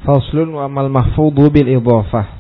Faslun wa amal mahfudhu bil idhafah.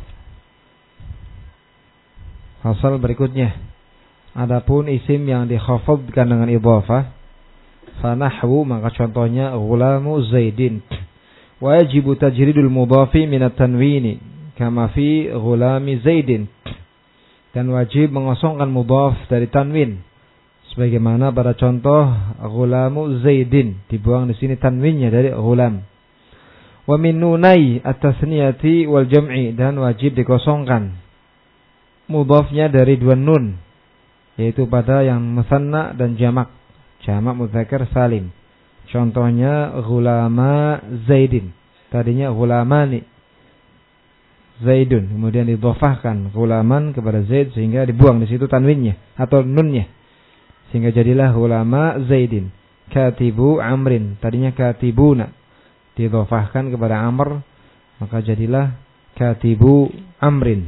Fasal berikutnya. Adapun isim yang dikhafadkan dengan idhafah, fa nahwu, maka contohnya ghulamu Zaidin. Wajibu tajridul mudhafi min at-tanwini kama fi ghulami Zaidin. Dan wajib mengosongkan mudhaf dari tanwin sebagaimana pada contoh ghulamu Zaidin, dibuang di sini tanwinnya dari ghulam. Wa min nunai at-tasniyati wal jam'i, dan wajib dikosongkan mudhafnya dari dua nun, yaitu pada yang musanna dan jamak mudzakar salim. Contohnya ghulama Zaidin, tadinya ghulamani Zaidun, kemudian didhafahkan ghulaman kepada Zaid sehingga dibuang di situ tanwinnya atau nunnya, sehingga jadilah ghulama Zaidin. Katibu Amrin, tadinya katibuna, didhafahkan kepada Amr, maka jadilah katibu Amrin.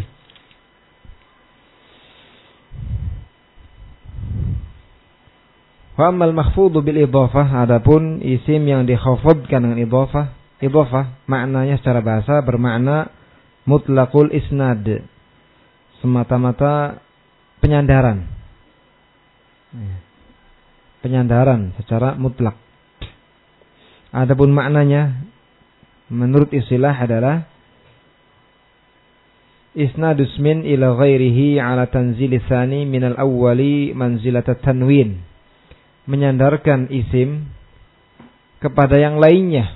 Wa ammal mahfudhu bil idhafah, adapun isim yang dikhafadkan dengan idhafah maknanya secara bahasa bermakna mutlaqul isnad, semata-mata penyandaran secara mutlak. Adapun maknanya menurut istilah adalah isnadus min ila ghairihi ala tanzili tsani min al-awwali manzilat at-tanwin, menyandarkan isim kepada yang lainnya.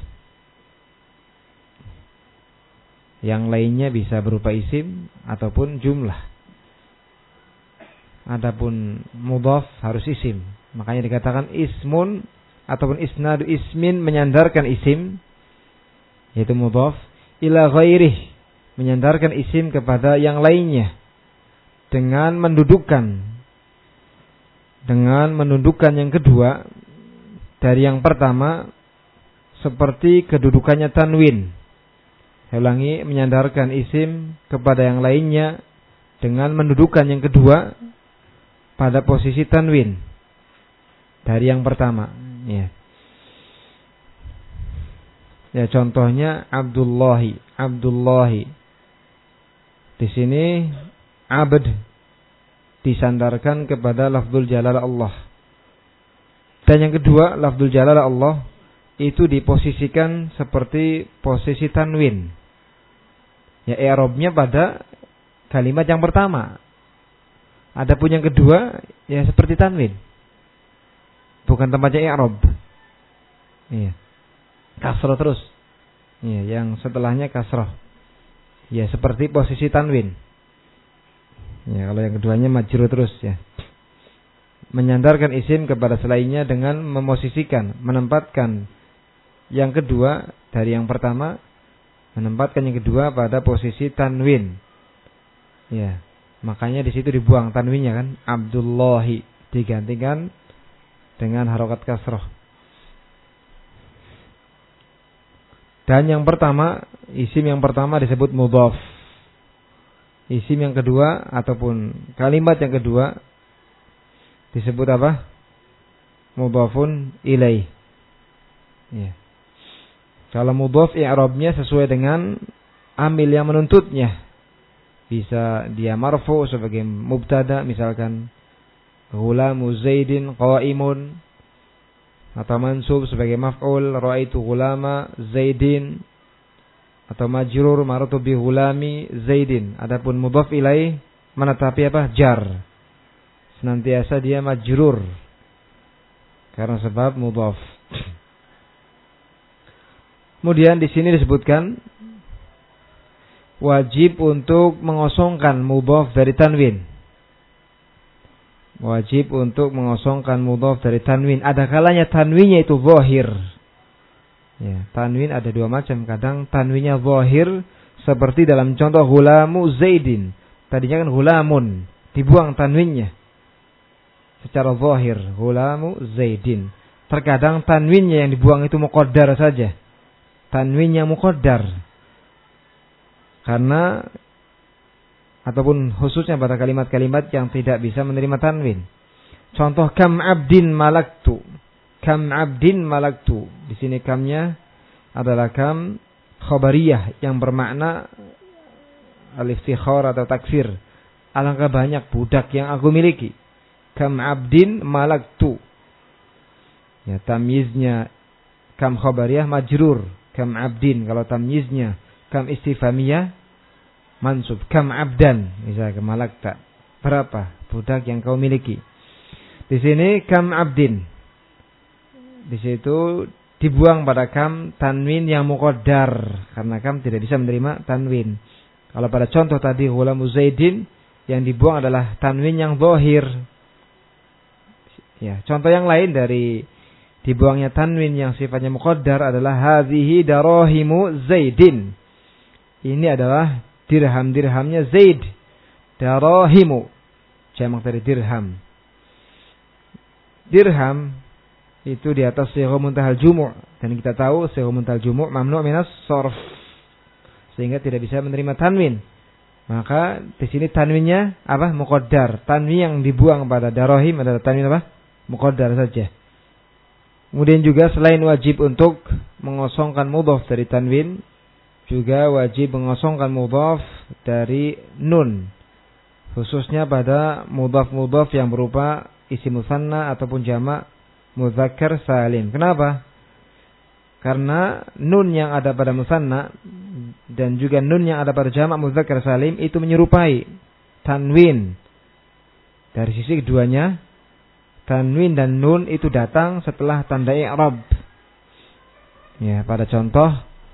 Yang lainnya bisa berupa isim ataupun jumlah. Adapun mudhaf harus isim. Makanya dikatakan ismun ataupun isnadu ismin, menyandarkan isim, yaitu mudhaf, ila ghairih, menyandarkan isim kepada yang lainnya dengan mendudukkan yang kedua dari yang pertama seperti kedudukannya tanwin. Saya ulangi, menyandarkan isim kepada yang lainnya dengan mendudukkan yang kedua pada posisi tanwin dari yang pertama. Ya, contohnya Abdullahi. Di sini abd disandarkan kepada lafzul jalalah Allah. Dan yang kedua, lafzul jalalah Allah itu diposisikan seperti posisi tanwin. Ya, i'rabnya pada kalimat yang pertama. Adapun yang kedua ya seperti tanwin, bukan tempatnya i'rab. Iya. Kasrah terus. Iya, yang setelahnya kasrah. Ya, seperti posisi tanwin. Ya, kalau yang keduanya majrur terus ya. Menyandarkan isim kepada selainnya dengan menempatkan yang kedua dari yang pertama, menempatkan yang kedua pada posisi tanwin. Ya, makanya di situ dibuang tanwinnya kan, Abdullahi, digantikan dengan harokat kasrah. Dan yang pertama, isim yang pertama disebut mudhaf. Isim yang kedua ataupun kalimat yang kedua disebut apa? Mudhafun ilaih. Ya. Kalau mudhaf i'rabnya sesuai dengan amil yang menuntutnya. Bisa dia marfu sebagai mubtada, misalkan ghulamu Zaidin qaimun, atau mansub sebagai maf'ul, ra'aitu ghulama Zaidin, atau majrur marartu bi ghulami Zaidin. Adapun mudhaf ilaih menetapi apa? Jar. Senantiasa dia majrur karena sebab mudhaf. Kemudian di sini disebutkan wajib untuk mengosongkan mudhaf dari tanwin. Wajib untuk mengosongkan mudhaf dari tanwin. Ada kalanya tanwinnya itu zahir. Ya, tanwin ada dua macam. Kadang tanwinnya zahir seperti dalam contoh ghulamu Zaidin. Tadinya kan ghulamun, dibuang tanwinnya secara zahir, ghulamu Zaidin. Terkadang tanwinnya yang dibuang itu muqaddar saja. Tanwinnya muqaddar. Karena ataupun khususnya pada kalimat-kalimat yang tidak bisa menerima tanwin. Contoh kam abdin malaktu. Kam abdin malaktu. Di sini kamnya adalah kam khabariyah yang bermakna al-iftikhar atau taksir. Alangkah banyak budak yang aku miliki. Kam abdin malaktu. Ya, tamyiznya kam khabariyah majrur. Kam abdin. Kalau tamyiznya kam istifhamiyah mansub. Kam abdan. Misalnya malakta. Berapa budak yang kau miliki? Di sini kam abdin. Di situ dibuang pada kam tanwin yang muqaddar. Karena kam tidak bisa menerima tanwin. Kalau pada contoh tadi ghulamu Zaidin, yang dibuang adalah tanwin yang zahir. Ya, contoh yang lain dari dibuangnya tanwin yang sifatnya muqaddar adalah hadhihi darahimu Zaidin. Ini adalah dirham-dirhamnya Zaid. Darahimu. Jamak dari dirham. Dirham itu di atas sigha muntahal jumu', dan kita tahu sigha muntahal jumu' mamnu' minas sharf, sehingga tidak bisa menerima tanwin. Maka di sini tanwinnya apa? Muqaddar. Tanwin yang dibuang pada darahim adalah tanwin apa? Muqaddar saja. Kemudian juga selain wajib untuk mengosongkan mudhaf dari tanwin, juga wajib mengosongkan mudhaf dari nun, khususnya pada mudhaf-mudhaf yang berupa isim musanna ataupun jamak mudzakkar salim. Kenapa? Karena nun yang ada pada musanna dan juga nun yang ada pada jamak mudzakkar salim itu menyerupai tanwin. Dari sisi keduanya, tanwin dan nun itu datang setelah tanda i'rab. Ya, pada contoh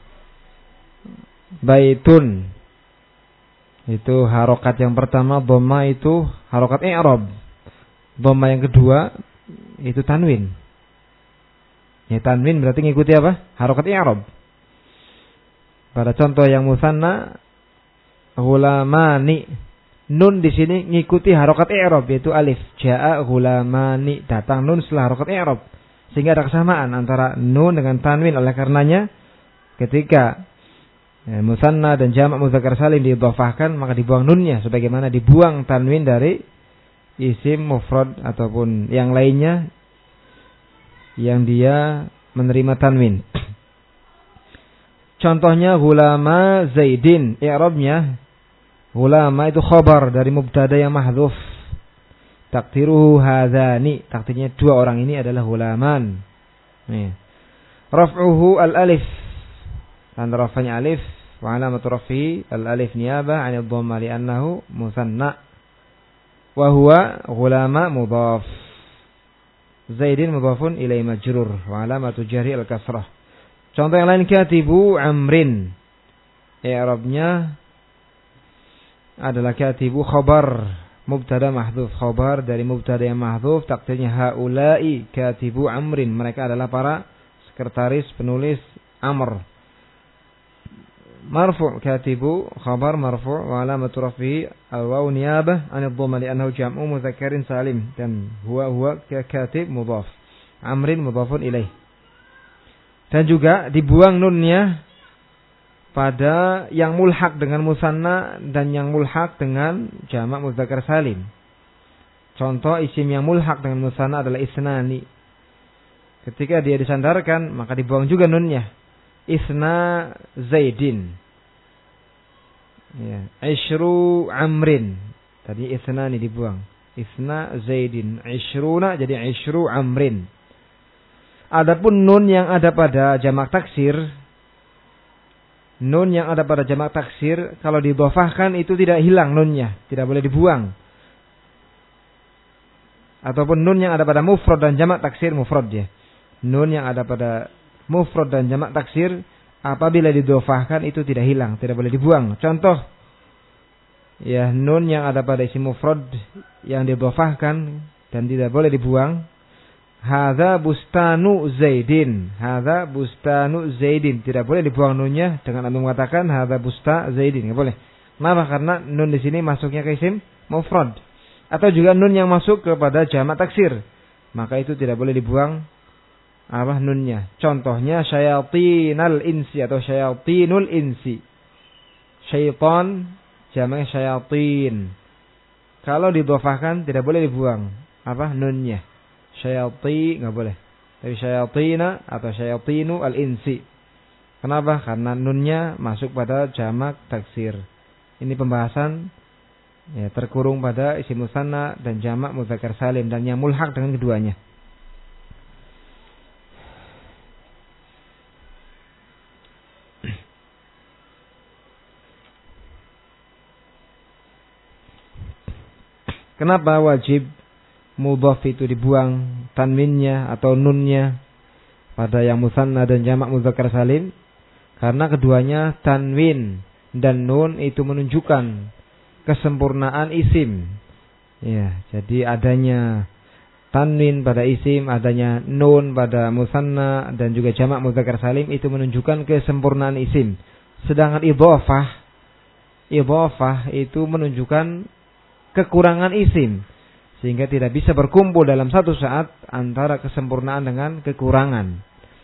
baitun, itu harokat yang pertama dhamma itu harokat i'rab. Dhamma yang kedua itu tanwin. Ya, tanwin berarti ngikuti apa? Harokat i'rab. Pada contoh yang musanna ghulamani, nun di sini ngikuti harokat i'rab yaitu alif. Jaa ghulamani, datang nun setelah harokat i'rab. Sehingga ada kesamaan antara nun dengan tanwin. Oleh karenanya ketika musanna dan jamak mudzakkar salim diidhafahkan, maka dibuang nunnya sebagaimana dibuang tanwin dari isim mufrad ataupun yang lainnya yang dia menerima tanwin. Contohnya ghulama Zaidin, i'rabnya ghulama itu khabar dari mubtada yang mahdhuf. Takdiruhu hadzani, takdirnya dua orang ini adalah ghulaman. Nih. Raf'uhu al-alif, dan rafanya alif, wa alamatu raf'ihi al-alif niyabah 'anil dhamma li'annahu musanna. Wa huwa ghulama mudhaf. Zaidin mudhafun ilai majrur wa alamatu jarhi al-kasrah. Contoh yang lain katibu amrin. I'rabnya adalah katibu khabar mubtada mahdhuf, khabar dari mubtada yang mahdhuf, takdirnya haula'i katibu amrin. Mereka adalah para sekretaris penulis amr. Marfu' katibu khabar marfu' wa alamatu raf'ihi al-waw niyabah 'anil dhamma li'annahu jam'u mudzakkarin salim, dan huwa katib mudhaf, amrin mudhafun ilaih. Dan juga dibuang nunnya pada yang mulhaq dengan musanna dan yang mulhaq dengan jamak mudzakkar salim. Contoh isim yang mulhaq dengan musanna adalah isnani. Ketika dia disandarkan maka dibuang juga nunnya. Isna Zaidin. Ya, Ishru Amrin. Tadi isna ini dibuang. Isna Zaidin. Ishruna jadi Ishru Amrin. Adapun nun yang ada pada jamak taksir, nun yang ada pada jamak taksir kalau didhofahkan itu tidak hilang nunnya, tidak boleh dibuang. Ataupun nun yang ada pada mufrad dan jamak taksir mufrad ya. Nun yang ada pada mufrad dan jamak taksir apabila didhofahkan itu tidak hilang, tidak boleh dibuang. Contoh ya, nun yang ada pada isim mufrad yang didhofahkan dan tidak boleh dibuang. Hadza bustanu Zaidin. Hadza bustanu Zaidin. Tidak boleh dibuang nunnya dengan anda mengatakan hadza busta Zaidin. Tidak boleh. Kenapa? Karena nun di sini masuknya ke isim mufrad. Atau juga nun yang masuk kepada jamak taksir. Maka itu tidak boleh dibuang apa nunnya. Contohnya syayatinal insi atau syayatinul insi. Syaitan jamaknya syayatin. Kalau didhofahkan tidak boleh dibuang apa nunnya. Syayati enggak boleh. Tapi syayatina atau syayatinu al-insi. Kenapa? Karena nunnya masuk pada jamak taksir. Ini pembahasan ya, terkurung pada isim musanna dan jamak mudzakkar salim dan yang mulhaq dengan keduanya. Kenapa wajib mudhaf itu dibuang tanwinnya atau nunnya pada yang musanna dan jamak mudzakkar salim? Karena keduanya tanwin dan nun itu menunjukkan kesempurnaan isim. Ya, jadi adanya tanwin pada isim, adanya nun pada musanna dan juga jamak mudzakkar salim itu menunjukkan kesempurnaan isim. Sedangkan idhofah itu menunjukkan kekurangan isim, sehingga tidak bisa berkumpul dalam satu saat antara kesempurnaan dengan kekurangan.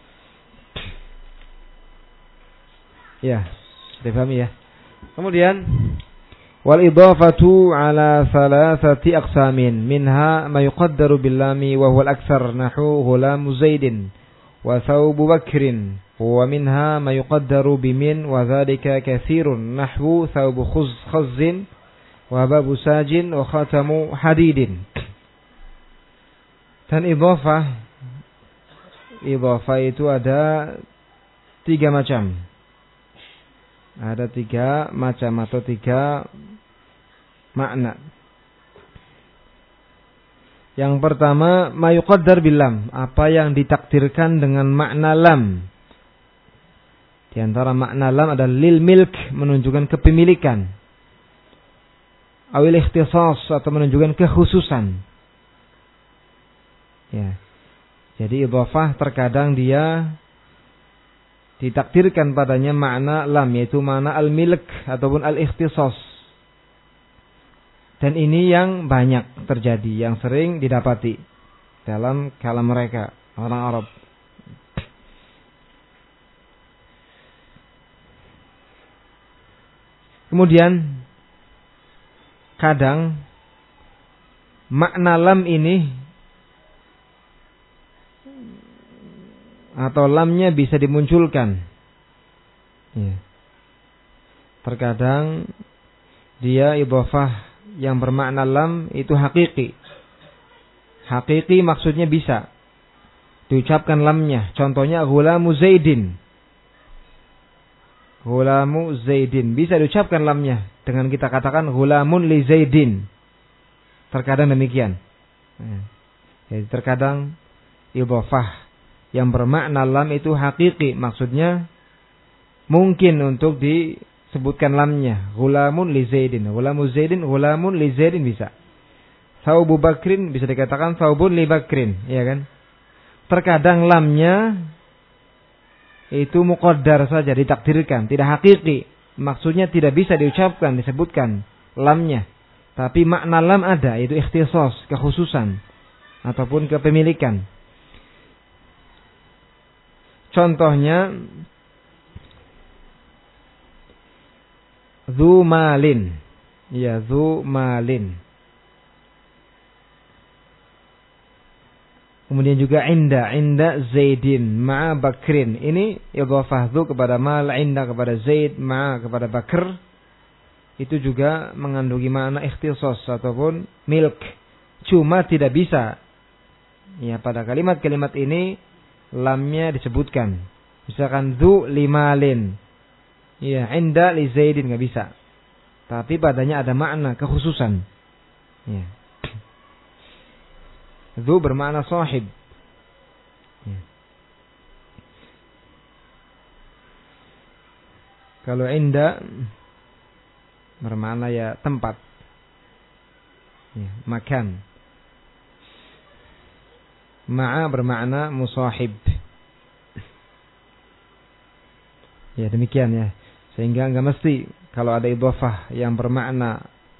Ya, sudah paham ya. Kemudian wal idhafatu ala thalathati aqsamin minha ma yuqaddaru bil lami wa huwa al aktsar nahu ghulamu zaidin wa thawbu bakrin wa minha ma yuqaddaru bimin wa dzalika katsirun nahwu thawbu khuzzin wa babu sajin wa khatamu hadidin. Dan idhafah itu ada 3 macam. Ada 3 macam atau 3 makna. Yang pertama, ma yuqaddar bil lam, apa yang ditakdirkan dengan makna lam. Di antara makna lam adalah lil milk, menunjukkan kepemilikan. Awil ikhtisas, atau menunjukkan kekhususan. Ya. Jadi idhafah terkadang dia ditakdirkan padanya makna lam, yaitu makna al-milk ataupun al-ikhtisas. Dan ini yang banyak terjadi, yang sering didapati dalam kalam mereka, orang Arab. Kemudian kadang makna lam ini atau lamnya bisa dimunculkan. Ya. Terkadang dia idhafah yang bermakna lam itu hakiki. Hakiki maksudnya bisa diucapkan lamnya. Contohnya ghulamu zaidin. Ghulamu zaidin. Bisa diucapkan lamnya dengan kita katakan ghulamun li zaidin. Terkadang demikian. Ya. Jadi terkadang idhafah yang bermakna lam itu hakiki, maksudnya mungkin untuk disebutkan lamnya. Ghulamun li zaidin, ghulamu zaidin, ghulamun li zaidin bisa. Thawbu bakrin bisa dikatakan thawbun li bakrin, ya kan? Terkadang lamnya itu muqaddar saja, ditakdirkan, tidak hakiki. Maksudnya tidak bisa diucapkan, disebutkan lamnya. Tapi makna lam ada, yaitu ikhtisas, kekhususan ataupun kepemilikan. Contohnya dzu malin. Ya, dzu malin. Kemudian juga inda zaidin ma'a bakrin. Ini idhafah dzu kepada mal, inda kepada zaid, ma'a kepada bakr. Itu juga mengandungi makna ikhtisas ataupun milk. Cuma tidak bisa. Ya, pada kalimat-kalimat ini lamnya disebutkan. Misalkan dzu limalin. Ya, inda li zaidin enggak bisa. Tapi padanya ada makna kekhususan. Ya. Dzu bermakna sahib. Ya. Kalau inda bermakna ya tempat. Ya, makan. Ma'a bermakna musahib. Ya, demikian ya. Sehingga enggak mesti kalau ada idhafah yang bermakna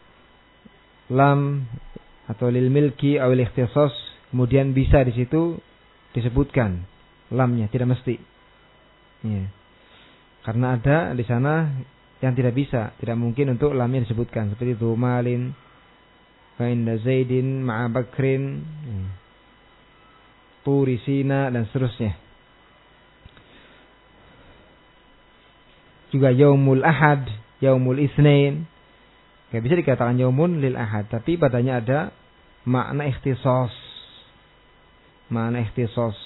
lam atau lil milki atau lil ikhtisas, kemudian bisa di situ disebutkan lamnya, tidak mesti. Ya. Karena ada di sana yang tidak bisa, tidak mungkin untuk lamnya disebutkan, seperti dzu malin, wa inda zaidin ma'a bakrin. Ya. Turi Sina dan seterusnya. juga yaumul ahad, yaumul isnain. Gak bisa dikatakan yaumun lil ahad, tapi padanya ada makna ikhtisas. Makna ikhtisas.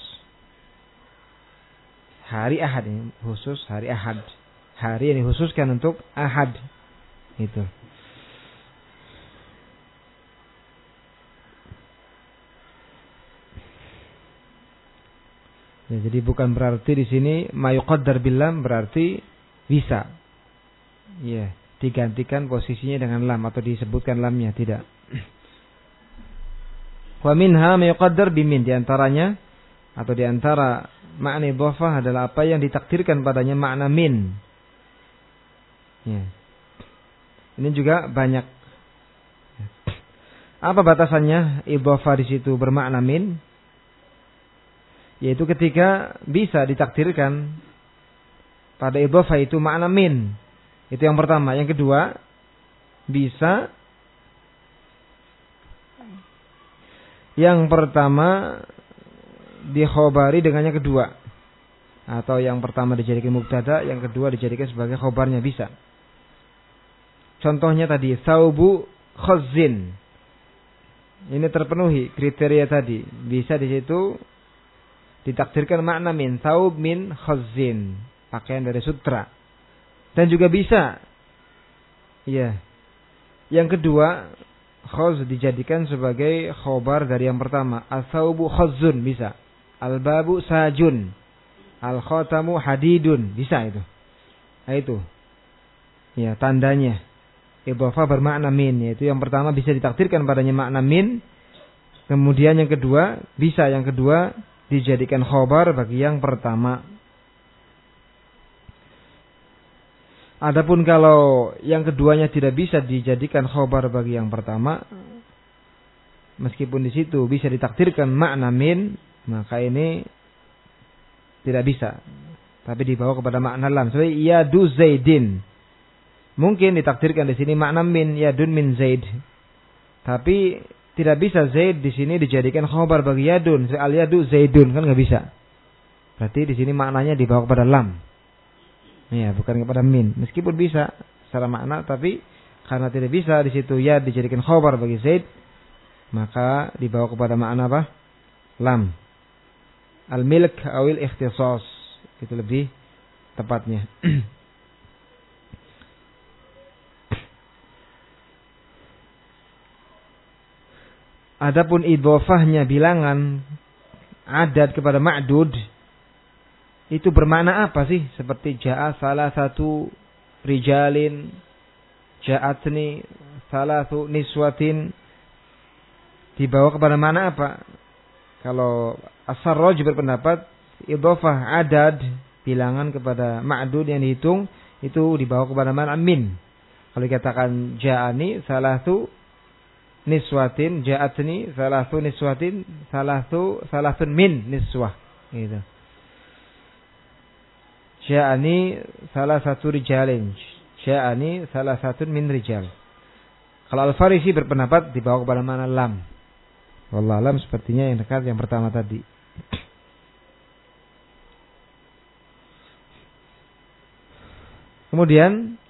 Hari ahad ini khusus hari ahad. Hari yang dikhususkan untuk ahad. Itu. Ya, jadi bukan berarti di sini mayuqaddar bilam berarti bisa. Ya, digantikan posisinya dengan lam atau disebutkan lamnya, tidak. Wa minha mayuqaddar bimin, di antaranya atau di antara makna idhofah adalah apa yang ditakdirkan padanya makna min. Ya. Ini juga banyak. Apa batasannya idhofah di situ bermakna min? Yaitu ketika bisa ditakdirkan pada idhofah itu makna min. Itu yang pertama. Yang kedua, bisa yang pertama dikhobari dengan yang kedua. Atau yang pertama dijadikan mubtada, yang kedua dijadikan sebagai khobarnya, bisa. Contohnya tadi, saubu khazzin. Ini terpenuhi kriteria tadi. Bisa di situ ditakdirkan makna min, saub min khazzin, pakaian dari sutra. Dan juga bisa, ya, yang kedua khaz dijadikan sebagai khobar dari yang pertama. As-saubu khazzun, bisa. Al-babu sajun, al-khatamu hadidun, bisa itu. Nah, itu ya tandanya idhofah bermakna min, yaitu yang pertama bisa ditakdirkan padanya makna min. Kemudian yang kedua, bisa yang kedua dijadikan khobar bagi yang pertama. Adapun kalau yang keduanya tidak bisa dijadikan khobar bagi yang pertama, meskipun di situ bisa ditakdirkan makna min, maka ini tidak bisa. Tapi dibawa kepada makna lam. Seperti yadu zaidin. Mungkin ditakdirkan di sini makna min, yadun min zaid. Tapi tidak bisa Zaid di sini dijadikan khobar bagi yadun. Al yadu zaidun, kan nggak bisa. Berarti di sini maknanya dibawa kepada lam. Ya, bukan kepada min. Meskipun bisa secara makna, tapi karena tidak bisa di situ ya dijadikan khobar bagi Zaid, maka dibawa kepada makna apa? Lam. Al milk awil ikhtisas, itu lebih tepatnya. Adapun idhofahnya bilangan adat kepada ma'dud, itu bermakna apa sih? Seperti ja'a salah satu rijalin, ja'atni salah satu niswatin, dibawa kepada mana apa? Kalau As-Sarraj berpendapat idhofah adad bilangan kepada ma'dud yang dihitung itu dibawa kepada mana min. Kalau dikatakan ja'ani salah satu niswatin, ja'atni salatu niswatin, salatun min niswah, gitu. Ja'ani salah satu rijalin, ja'ani salah satu min rijal. Kalau Al-Farisi berpendapat dibawa kepada mana lam. Wallahu alam, sepertinya yang dekat yang pertama tadi. Kemudian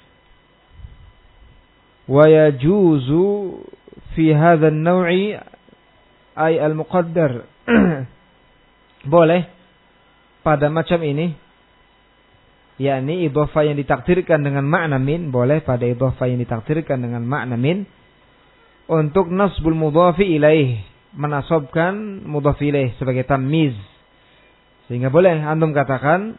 wa yajuzu fi hadzal naw'i ay al-muqaddar. Boleh pada macam ini, yakni idhofah yang ditakdirkan dengan makna min, boleh pada idhofah yang ditakdirkan dengan makna min untuk nasbul mudhafi ilaih, menasabkan mudhaf ilaih sebagai tamyiz. Sehingga boleh antum katakan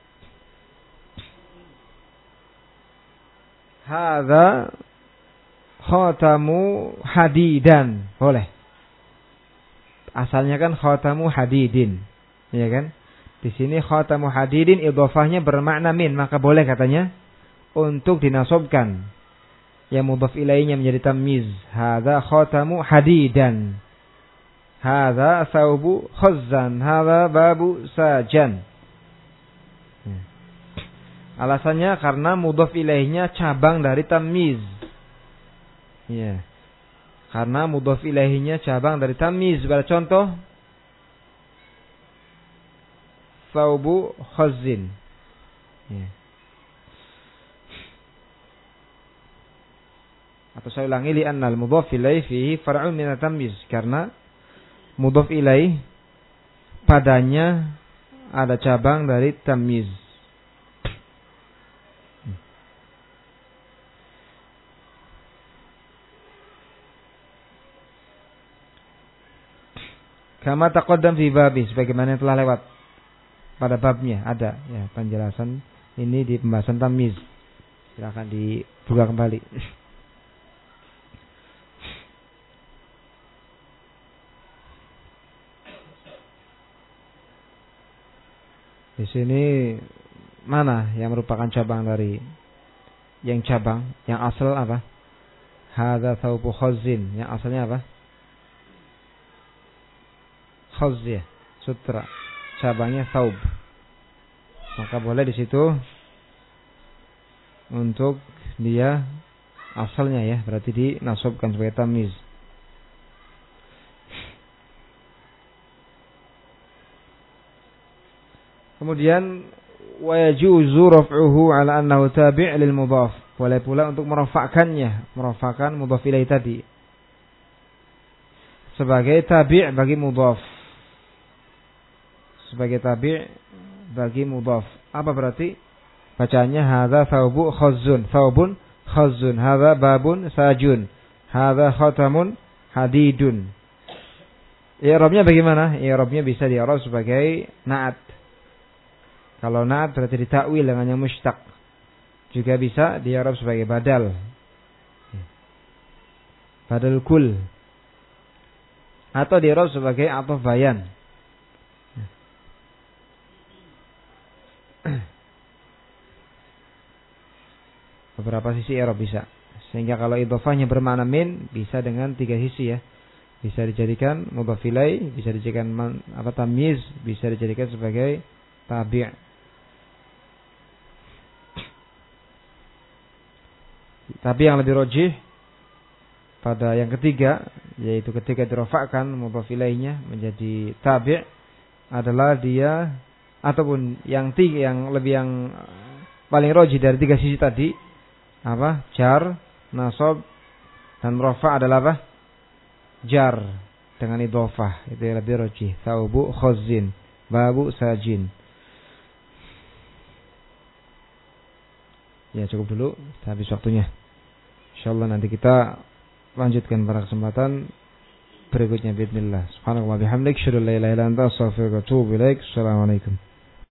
hadza khatamu hadidan, boleh. Asalnya kan khatamu hadidin, ya kan? Di sini khatamu hadidin idhofahnya bermakna min, maka boleh katanya untuk dinasabkan yang mudhaf ilaihnya menjadi tamyiz. Hadza khatamu hadidan, hadza saubu khazzan, hadza babu sajan. Alasannya karena mudhaf ilaihnya cabang dari tamyiz. Ya. Karena mudhaf ilaihinya cabang dari tamyiz. Pada contoh saubu khazzin. Ya. Atau saya ulangi, li'anna al-mudhaf ilaih fihi far'un min at-tamyiz, karena mudhaf ilaih padanya ada cabang dari tamyiz. Kama taqaddam fi babi, sebagaimana yang telah lewat pada babnya ada ya penjelasan ini di pembahasan tamyiz. Silakan dibuka kembali. Di sini mana yang merupakan cabang dari yang cabang, yang asal apa? Hadza thawbu khazzin, yang asalnya apa? Khazz ya, sutra. Cabangnya thawb. Maka boleh di situ untuk dia asalnya ya, berarti dinasabkan sebagai tamyiz. Kemudian wa yajuzu raf'uhu 'ala annahu tabi' lil mudhaf. Boleh pula untuk merafa'kannya, merafa'kan mudhaf ilaih tadi sebagai tabi' bagi mudhaf. Sebagai tabi' bagi mudhaf. Apa berarti? Bacaannya hadza thawbu khazzun, thawbun khazzun, hadza babun sajun, hadza khatamun hadidun. I'rabnya bagaimana? I'rabnya bisa di-i'rab sebagai na'at. Kalau na'at berarti ditakwil dengan yang mushtaq. Juga bisa di-i'rab sebagai badal. Badal kul. Atau di-i'rab sebagai ataf bayan. Beberapa sisi i'rab bisa. Sehingga kalau idhofahnya bermakna min, bisa dengan 3 sisi ya. Bisa dijadikan mudhaf ilaih, bisa dijadikan tamyiz, bisa dijadikan sebagai tabi'. Tapi yang lebih rajih pada yang ketiga, yaitu ketika dirafa'kan mudhaf ilaihnya menjadi tabi' adalah dia, ataupun yang paling rajih dari 3 sisi tadi, apa? Jar, nasab, dan rafa' adalah apa? Jar dengan idhofah. Itu yang lebih rajih. Thawbu khazzin, babu sajin. Ya, cukup dulu, habis waktunya. Insyaallah nanti kita lanjutkan pada kesempatan berikutnya, bismillah. Subhanallah wa bihamdik, asyhadu an la ilaha illa anta, astaghfiruka wa atubu ilaik. Assalamualaikum.